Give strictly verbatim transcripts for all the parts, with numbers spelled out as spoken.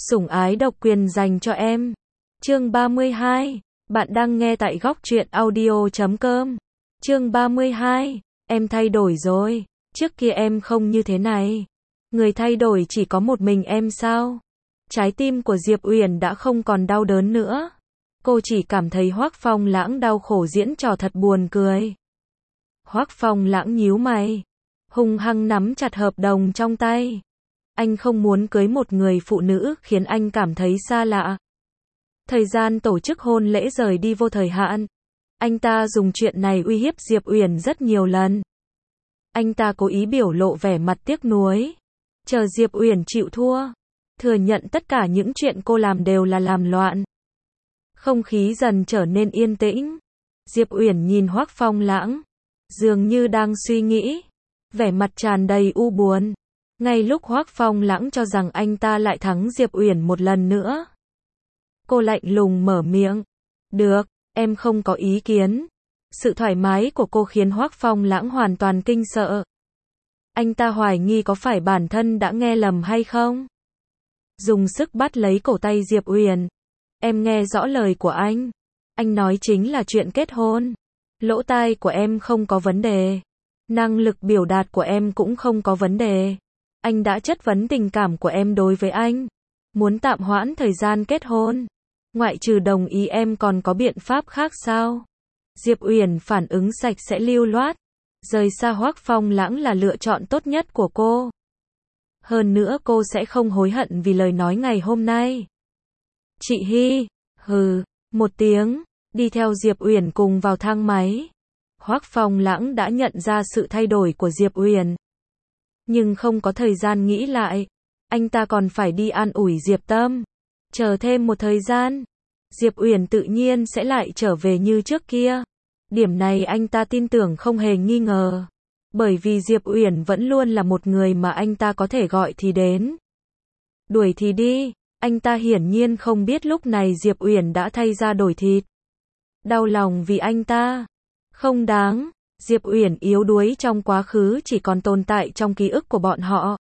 Sủng ái độc quyền dành cho em. Chương ba mươi hai. Bạn đang nghe tại góc truyện audio chấm com. Chương ba mươi hai. Em thay đổi rồi. Trước kia em không như thế này. Người thay đổi chỉ có một mình em sao? Trái tim của Diệp Uyển đã không còn đau đớn nữa. Cô chỉ cảm thấy Hoắc Phong Lãng đau khổ diễn trò thật buồn cười. Hoắc Phong Lãng nhíu mày, hung hăng nắm chặt hợp đồng trong tay. Anh không muốn cưới một người phụ nữ khiến anh cảm thấy xa lạ. Thời gian tổ chức hôn lễ rời đi vô thời hạn. Anh ta dùng chuyện này uy hiếp Diệp Uyển rất nhiều lần. Anh ta cố ý biểu lộ vẻ mặt tiếc nuối, chờ Diệp Uyển chịu thua, thừa nhận tất cả những chuyện cô làm đều là làm loạn. Không khí dần trở nên yên tĩnh. Diệp Uyển nhìn Hoắc Phong Lãng, dường như đang suy nghĩ, vẻ mặt tràn đầy u buồn. Ngay lúc Hoắc Phong Lãng cho rằng anh ta lại thắng Diệp Uyển một lần nữa, cô lạnh lùng mở miệng, "Được, em không có ý kiến." Sự thoải mái của cô khiến Hoắc Phong Lãng hoàn toàn kinh sợ. Anh ta hoài nghi có phải bản thân đã nghe lầm hay không. Dùng sức bắt lấy cổ tay Diệp Uyển. "Em nghe rõ lời của anh. Anh nói chính là chuyện kết hôn. Lỗ tai của em không có vấn đề. Năng lực biểu đạt của em cũng không có vấn đề. Anh đã chất vấn tình cảm của em đối với anh. Muốn tạm hoãn thời gian kết hôn. Ngoại trừ đồng ý em còn có biện pháp khác sao?" Diệp Uyển phản ứng sạch sẽ lưu loát. Rời xa Hoắc Phong Lãng là lựa chọn tốt nhất của cô. Hơn nữa cô sẽ không hối hận vì lời nói ngày hôm nay. "Chị Hy." Hừ, một tiếng, đi theo Diệp Uyển cùng vào thang máy. Hoắc Phong Lãng đã nhận ra sự thay đổi của Diệp Uyển, nhưng không có thời gian nghĩ lại. Anh ta còn phải đi an ủi Diệp Tâm. Chờ thêm một thời gian, Diệp Uyển tự nhiên sẽ lại trở về như trước kia. Điểm này anh ta tin tưởng không hề nghi ngờ. Bởi vì Diệp Uyển vẫn luôn là một người mà anh ta có thể gọi thì đến, đuổi thì đi. Anh ta hiển nhiên không biết lúc này Diệp Uyển đã thay ra đổi thịt. Đau lòng vì anh ta. Không đáng. Diệp Uyển yếu đuối trong quá khứ chỉ còn tồn tại trong ký ức của bọn họ.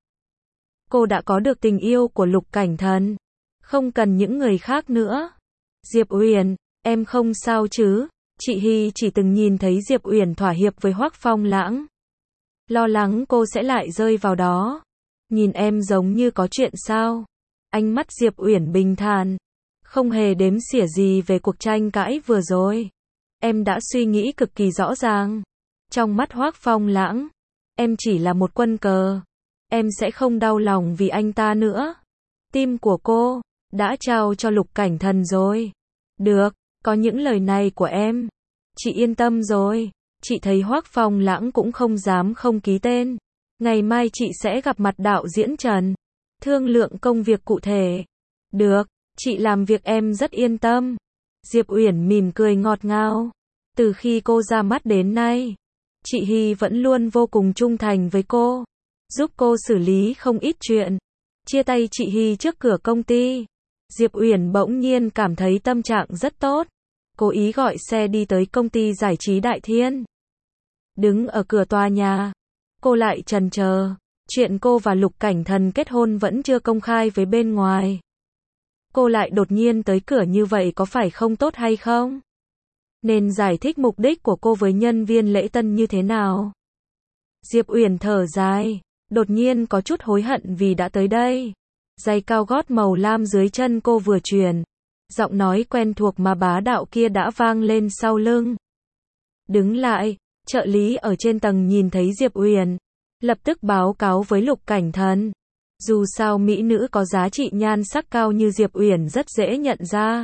Cô đã có được tình yêu của Lục Cảnh Thần, không cần những người khác nữa. "Diệp Uyển, em không sao chứ?" Chị Hy chỉ từng nhìn thấy Diệp Uyển thỏa hiệp với Hoắc Phong Lãng, lo lắng cô sẽ lại rơi vào đó. "Nhìn em giống như có chuyện sao?" Ánh mắt Diệp Uyển bình thản, không hề đếm xỉa gì về cuộc tranh cãi vừa rồi. "Em đã suy nghĩ cực kỳ rõ ràng. Trong mắt Hoắc Phong Lãng, em chỉ là một quân cờ. Em sẽ không đau lòng vì anh ta nữa. Tim của cô đã trao cho Lục Cảnh Thần rồi." "Được, có những lời này của em, chị yên tâm rồi." Chị thấy Hoắc Phong Lãng cũng không dám không ký tên. "Ngày mai chị sẽ gặp mặt đạo diễn Trần, thương lượng công việc cụ thể." "Được, chị làm việc em rất yên tâm." Diệp Uyển mỉm cười ngọt ngào. Từ khi cô ra mắt đến nay, chị Hy vẫn luôn vô cùng trung thành với cô, giúp cô xử lý không ít chuyện. Chia tay chị Hy trước cửa công ty, Diệp Uyển bỗng nhiên cảm thấy tâm trạng rất tốt. Cố ý gọi xe đi tới công ty giải trí Đại Thiên. Đứng ở cửa tòa nhà, cô lại chần chờ. Chuyện cô và Lục Cảnh Thần kết hôn vẫn chưa công khai với bên ngoài. Cô lại đột nhiên tới cửa như vậy có phải không tốt hay không? Nên giải thích mục đích của cô với nhân viên lễ tân như thế nào? Diệp Uyển thở dài, đột nhiên có chút hối hận vì đã tới đây. Giày cao gót màu lam dưới chân cô vừa chuyển, giọng nói quen thuộc mà bá đạo kia đã vang lên sau lưng. Đứng lại, trợ lý ở trên tầng nhìn thấy Diệp Uyển, lập tức báo cáo với Lục Cảnh Thần. Dù sao mỹ nữ có giá trị nhan sắc cao như Diệp Uyển rất dễ nhận ra.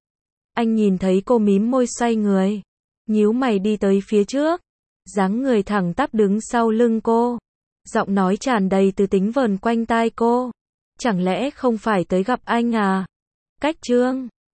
Anh nhìn thấy cô mím môi xoay người, nhíu mày đi tới phía trước, dáng người thẳng tắp đứng sau lưng cô, giọng nói tràn đầy từ tính vờn quanh tai cô. "Chẳng lẽ không phải tới gặp anh à?" "Cách Trương."